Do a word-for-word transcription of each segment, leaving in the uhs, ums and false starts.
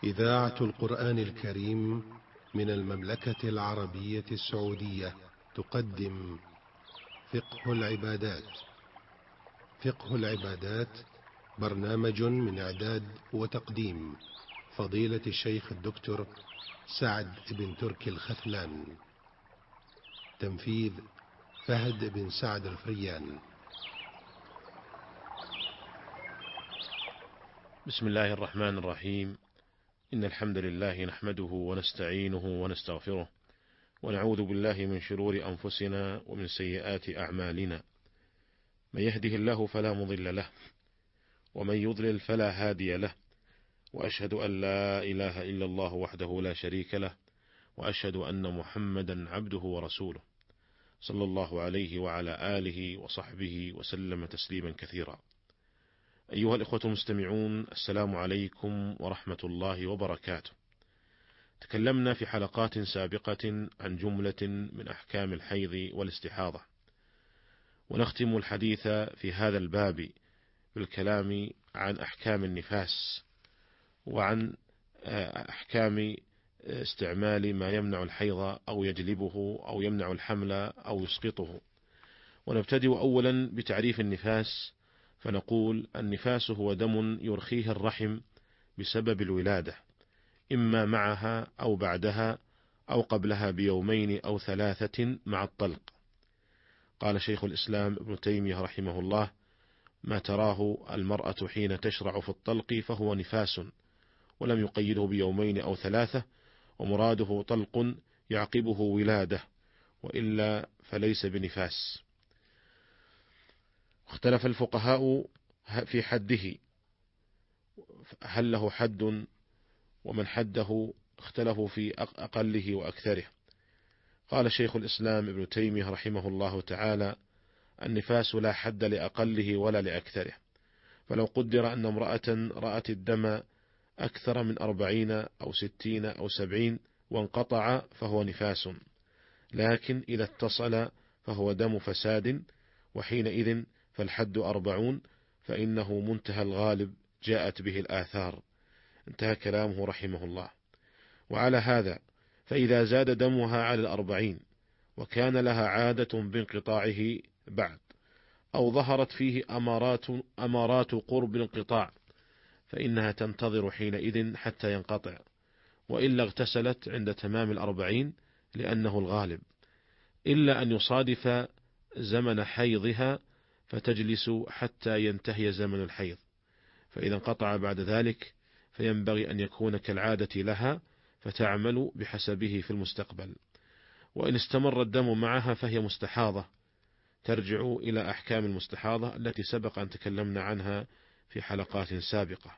إذاعة القرآن الكريم من المملكة العربية السعودية تقدم فقه العبادات. فقه العبادات برنامج من إعداد وتقديم فضيلة الشيخ الدكتور سعد بن تركي الختلان. تنفيذ فهد بن سعد الفريان. بسم الله الرحمن الرحيم. إن الحمد لله نحمده ونستعينه ونستغفره، ونعوذ بالله من شرور أنفسنا ومن سيئات أعمالنا. من يهده الله فلا مضل له، ومن يضلل فلا هادي له، وأشهد أن لا إله إلا الله وحده لا شريك له، وأشهد أن محمدا عبده ورسوله، صلى الله عليه وعلى آله وصحبه وسلم تسليما كثيرا. أيها الإخوة المستمعون، السلام عليكم ورحمة الله وبركاته. تكلمنا في حلقات سابقة عن جملة من أحكام الحيض والاستحاضة، ونختم الحديث في هذا الباب بالكلام عن أحكام النفاس، وعن أحكام استعمال ما يمنع الحيض أو يجلبه أو يمنع الحمل أو يسقطه. ونبتدئ أولا بتعريف النفاس، فنقول: النفاس هو دم يرخيه الرحم بسبب الولادة، إما معها أو بعدها أو قبلها بيومين أو ثلاثة مع الطلق. قال شيخ الإسلام ابن تيمية رحمه الله: ما تراه المرأة حين تشرع في الطلق فهو نفاس، ولم يقيده بيومين أو ثلاثة، ومراده طلق يعقبه ولادة، وإلا فليس بنفاس. اختلف الفقهاء في حده، هل له حد؟ ومن حده اختلفوا في أقله وأكثره. قال شيخ الإسلام ابن تيمية رحمه الله تعالى: النفاس لا حد لأقله ولا لأكثره، فلو قدر أن امرأة رأت الدم أكثر من أربعين أو ستين أو سبعين وانقطع فهو نفاس، لكن إذا اتصل فهو دم فساد، وحينئذ فالحد أربعون، فإنه منتهى الغالب جاءت به الآثار. انتهى كلامه رحمه الله. وعلى هذا فإذا زاد دمها على الأربعين وكان لها عادة بانقطاعه بعد، أو ظهرت فيه أمارات, أمارات قرب الانقطاع، فإنها تنتظر حينئذ حتى ينقطع، وإلا اغتسلت عند تمام الأربعين لأنه الغالب، إلا أن يصادف زمن حيضها فتجلس حتى ينتهي زمن الحيض، فإذا انقطع بعد ذلك فينبغي أن يكون كالعادة لها فتعمل بحسبه في المستقبل. وإن استمر الدم معها فهي مستحاضة، ترجع إلى أحكام المستحاضة التي سبق أن تكلمنا عنها في حلقات سابقة.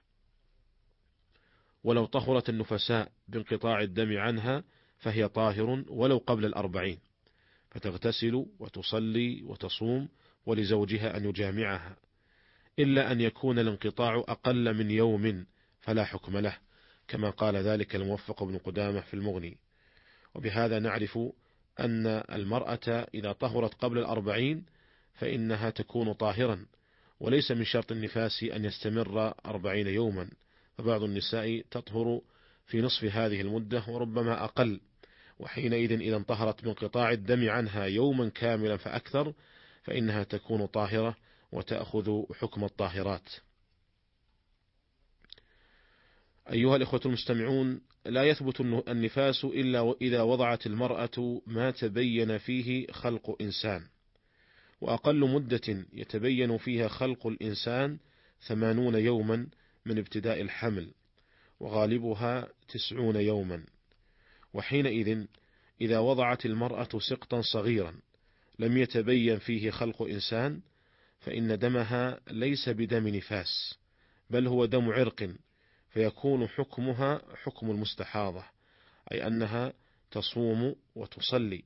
ولو طهرت النفساء بانقطاع الدم عنها فهي طاهر ولو قبل الأربعين، فتغتسل وتصلي وتصوم، ولزوجها أن يجامعها، إلا أن يكون الانقطاع أقل من يوم فلا حكم له، كما قال ذلك الموفق بن قدامة في المغني. وبهذا نعرف أن المرأة إذا طهرت قبل الأربعين فإنها تكون طاهرا، وليس من شرط النفاس أن يستمر أربعين يوما، فبعض النساء تطهر في نصف هذه المدة وربما أقل، وحينئذ إذا انطهرت بانقطاع الدم عنها يوما كاملا فأكثر فإنها تكون طاهرة وتأخذ حكم الطاهرات. أيها الإخوة المستمعون، لا يثبت النفاس إلا إذا وضعت المرأة ما تبين فيه خلق إنسان، وأقل مدة يتبين فيها خلق الإنسان ثمانون يوما من ابتداء الحمل، وغالبها تسعون يوما. وحينئذ إذا وضعت المرأة سقطا صغيرا لم يتبين فيه خلق إنسان فإن دمها ليس بدم نفاس، بل هو دم عرق، فيكون حكمها حكم المستحاضة، أي أنها تصوم وتصلي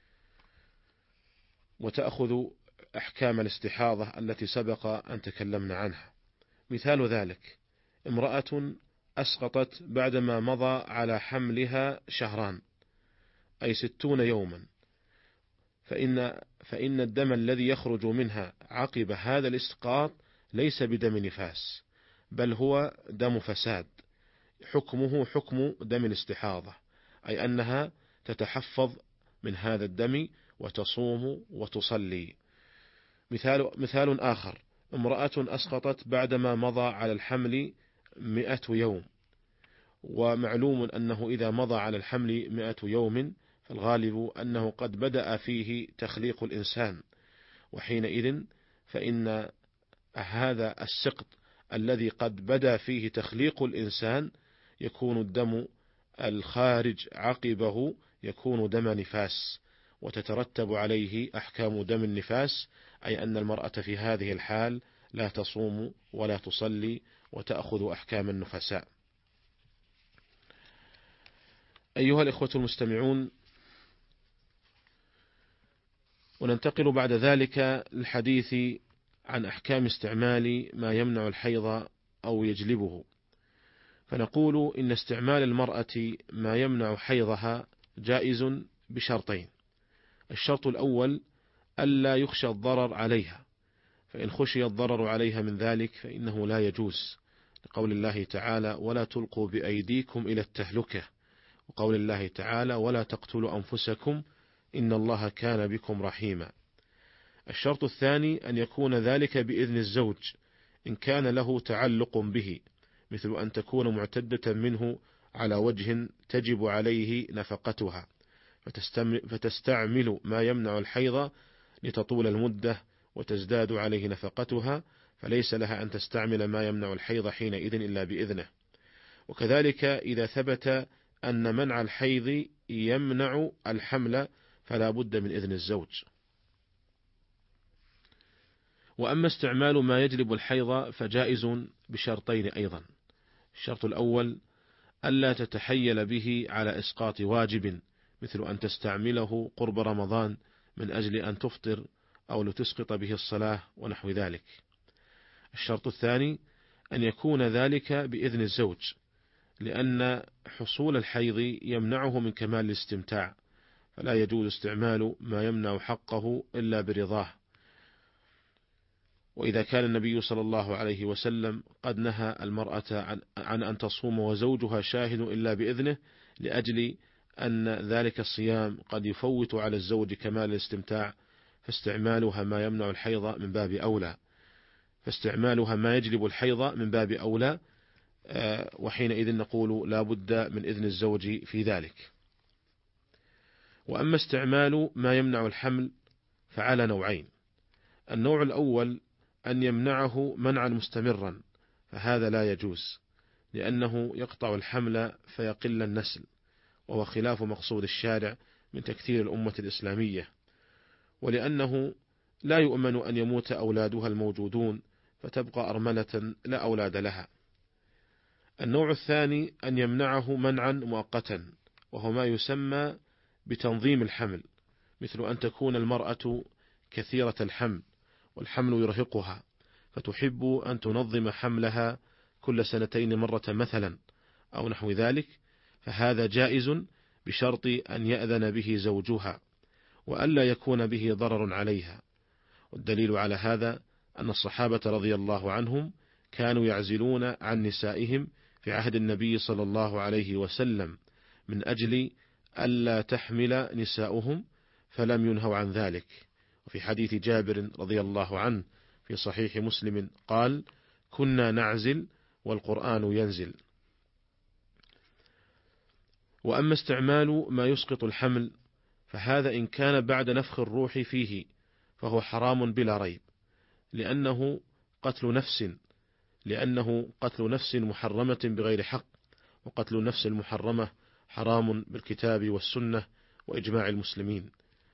وتأخذ أحكام الاستحاضة التي سبق أن تكلمنا عنها. مثال ذلك: امرأة أسقطت بعدما مضى على حملها شهران، أي ستون يوما، فإن, فإن الدم الذي يخرج منها عقب هذا الإسقاط ليس بدم نفاس، بل هو دم فساد، حكمه حكم دم الاستحاضة، أي أنها تتحفظ من هذا الدم وتصوم وتصلي. مثال, مثال آخر: امرأة أسقطت بعدما مضى على الحمل مئة يوم، ومعلوم أنه إذا مضى على الحمل مئة يوم فالغالب أنه قد بدأ فيه تخليق الإنسان، وحينئذ فإن هذا السقط الذي قد بدأ فيه تخليق الإنسان يكون الدم الخارج عقبه يكون دم نفاس، وتترتب عليه أحكام دم النفاس، أي أن المرأة في هذه الحال لا تصوم ولا تصلي وتأخذ أحكام النفساء. أيها الإخوة المستمعون، وننتقل بعد ذلك للحديث عن أحكام استعمال ما يمنع الحيض أو يجلبه. فنقول إن استعمال المرأة ما يمنع حيضها جائز بشرطين: الشرط الأول ألا يخشى الضرر عليها، فإن خشي الضرر عليها من ذلك فإنه لا يجوز، لقول الله تعالى: ولا تلقوا بأيديكم إلى التهلكة، وقول الله تعالى: ولا تقتلوا أنفسكم إن الله كان بكم رحيما. الشرط الثاني أن يكون ذلك بإذن الزوج إن كان له تعلق به، مثل أن تكون معتدة منه على وجه تجب عليه نفقتها فتستعمل ما يمنع الحيض لتطول المدة وتزداد عليه نفقتها، فليس لها أن تستعمل ما يمنع الحيض حينئذ إلا بإذنه. وكذلك إذا ثبت أن منع الحيض يمنع الحمل فلا بد من إذن الزوج. وأما استعمال ما يجلب الحيض فجائز بشرطين أيضا: الشرط الأول ألا تتحيل به على إسقاط واجب، مثل أن تستعمله قرب رمضان من أجل أن تفطر أو لتسقط به الصلاة ونحو ذلك. الشرط الثاني أن يكون ذلك بإذن الزوج، لأن حصول الحيض يمنعه من كمال الاستمتاع، فلا يجوز استعمال ما يمنع حقه إلا برضاه. وإذا كان النبي صلى الله عليه وسلم قد نهى المرأة عن, عن أن تصوم وزوجها شاهد إلا بإذنه، لأجل أن ذلك الصيام قد يفوت على الزوج كمال الاستمتاع، فاستعمالها ما يمنع الحيض من باب أولى فاستعمالها ما يجلب الحيض من باب أولى وحينئذ نقول لا بد من إذن الزوج في ذلك. وأما استعمال ما يمنع الحمل فعلى نوعين: النوع الأول أن يمنعه منعا مستمرا، فهذا لا يجوز، لأنه يقطع الحمل فيقل النسل، وهو خلاف مقصود الشارع من تكثير الأمة الإسلامية، ولأنه لا يؤمن أن يموت أولادها الموجودون فتبقى أرملة لا أولاد لها. النوع الثاني أن يمنعه منعا مؤقتا، وهو ما يسمى بتنظيم الحمل، مثل أن تكون المرأة كثيرة الحمل والحمل يرهقها، فتحب أن تنظم حملها كل سنتين مرة مثلا أو نحو ذلك، فهذا جائز بشرط أن يأذن به زوجها وألا يكون به ضرر عليها. والدليل على هذا أن الصحابة رضي الله عنهم كانوا يعزلون عن نسائهم في عهد النبي صلى الله عليه وسلم من أجل ألا تحمل نساؤهم، فلم ينهوا عن ذلك. وفي حديث جابر رضي الله عنه في صحيح مسلم قال: كنا نعزل والقرآن ينزل. وأما استعمال ما يسقط الحمل فهذا إن كان بعد نفخ الروح فيه فهو حرام بلا ريب، لأنه قتل نفس لأنه قتل نفس محرمة بغير حق، وقتل النفس المحرمة حرام بالكتاب والسنة وإجماع المسلمين.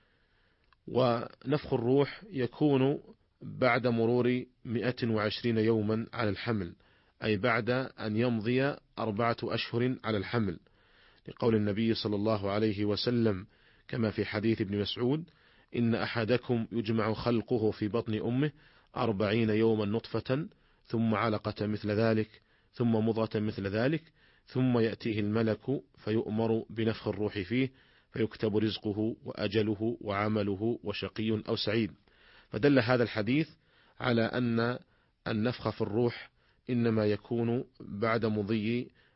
ونفخ الروح يكون بعد مرور مئة وعشرين يوما على الحمل، أي بعد أن يمضي أربعة أشهر على الحمل، لقول النبي صلى الله عليه وسلم كما في حديث ابن مسعود: إن أحدكم يجمع خلقه في بطن أمه أربعين يوما نطفة ثم علقة مثل ذلك ثم مضغة مثل ذلك ثم يأتيه الملك فيؤمر بنفخ الروح فيه فيكتب رزقه وأجله وعمله وشقي أو سعيد. فدل هذا الحديث على أن النفخ في الروح إنما يكون بعد مضي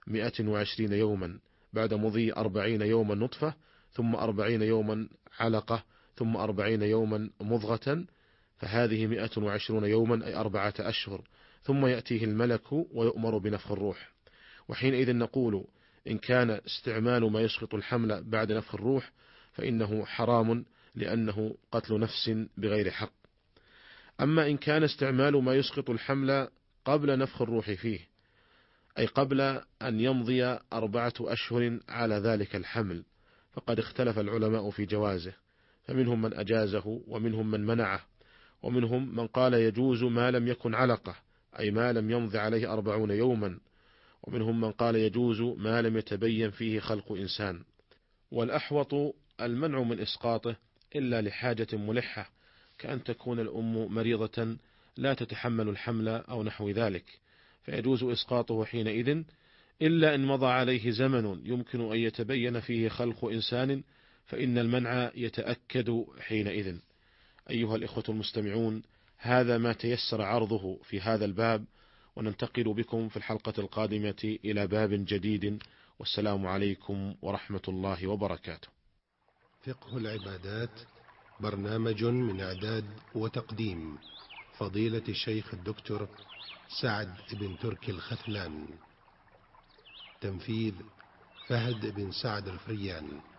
مئة وعشرين يوما بعد مضي أربعين يوما نطفة، ثم أربعين يوما علقة، ثم أربعين يوما مضغة، فهذه مئة وعشرون يوما أي أربعة أشهر، ثم يأتيه الملك ويؤمر بنفخ الروح. وحينئذ نقول إن كان استعمال ما يسقط الحمل بعد نفخ الروح فإنه حرام، لأنه قتل نفس بغير حق. أما إن كان استعمال ما يسقط الحمل قبل نفخ الروح فيه، أي قبل أن يمضي أربعة أشهر على ذلك الحمل، فقد اختلف العلماء في جوازه، فمنهم من أجازه ومنهم من منعه، ومنهم من قال يجوز ما لم يكن علقة، أي ما لم يمضي عليه أربعون يوما، ومنهم من قال يجوز ما لم يتبين فيه خلق إنسان. والأحوط المنع من إسقاطه إلا لحاجة ملحة، كأن تكون الأم مريضة لا تتحمل الحمل أو نحو ذلك، فيجوز إسقاطه حينئذ، إلا إن مضى عليه زمن يمكن أن يتبين فيه خلق إنسان، فإن المنع يتأكد حينئذ. أيها الإخوة المستمعون، هذا ما تيسر عرضه في هذا الباب، وننتقل بكم في الحلقة القادمة إلى باب جديد، والسلام عليكم ورحمة الله وبركاته. فقه العبادات، برنامج من إعداد وتقديم فضيلة الشيخ الدكتور سعد بن تركي الخثلان، تنفيذ فهد بن سعد الفريان.